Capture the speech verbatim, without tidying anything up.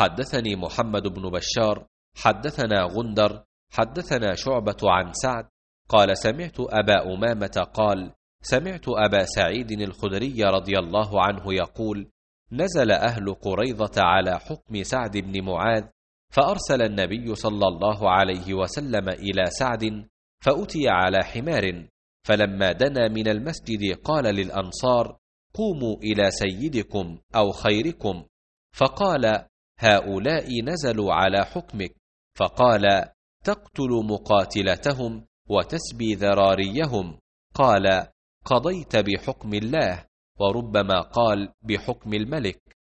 حدثني محمد بن بشار حدثنا غندر حدثنا شعبة عن سعد قال سمعت أبا أمامة قال سمعت أبا سعيد الخدري رضي الله عنه يقول نزل أهل قريظة على حكم سعد بن معاذ، فأرسل النبي صلى الله عليه وسلم إلى سعد فأتي على حمار، فلما دنا من المسجد قال للأنصار قوموا إلى سيدكم أو خيركم، فقال هؤلاء نزلوا على حكمك، فقال تقتل مقاتلتهم وتسبي ذراريهم، قال قضيت بحكم الله، وربما قال بحكم الملك.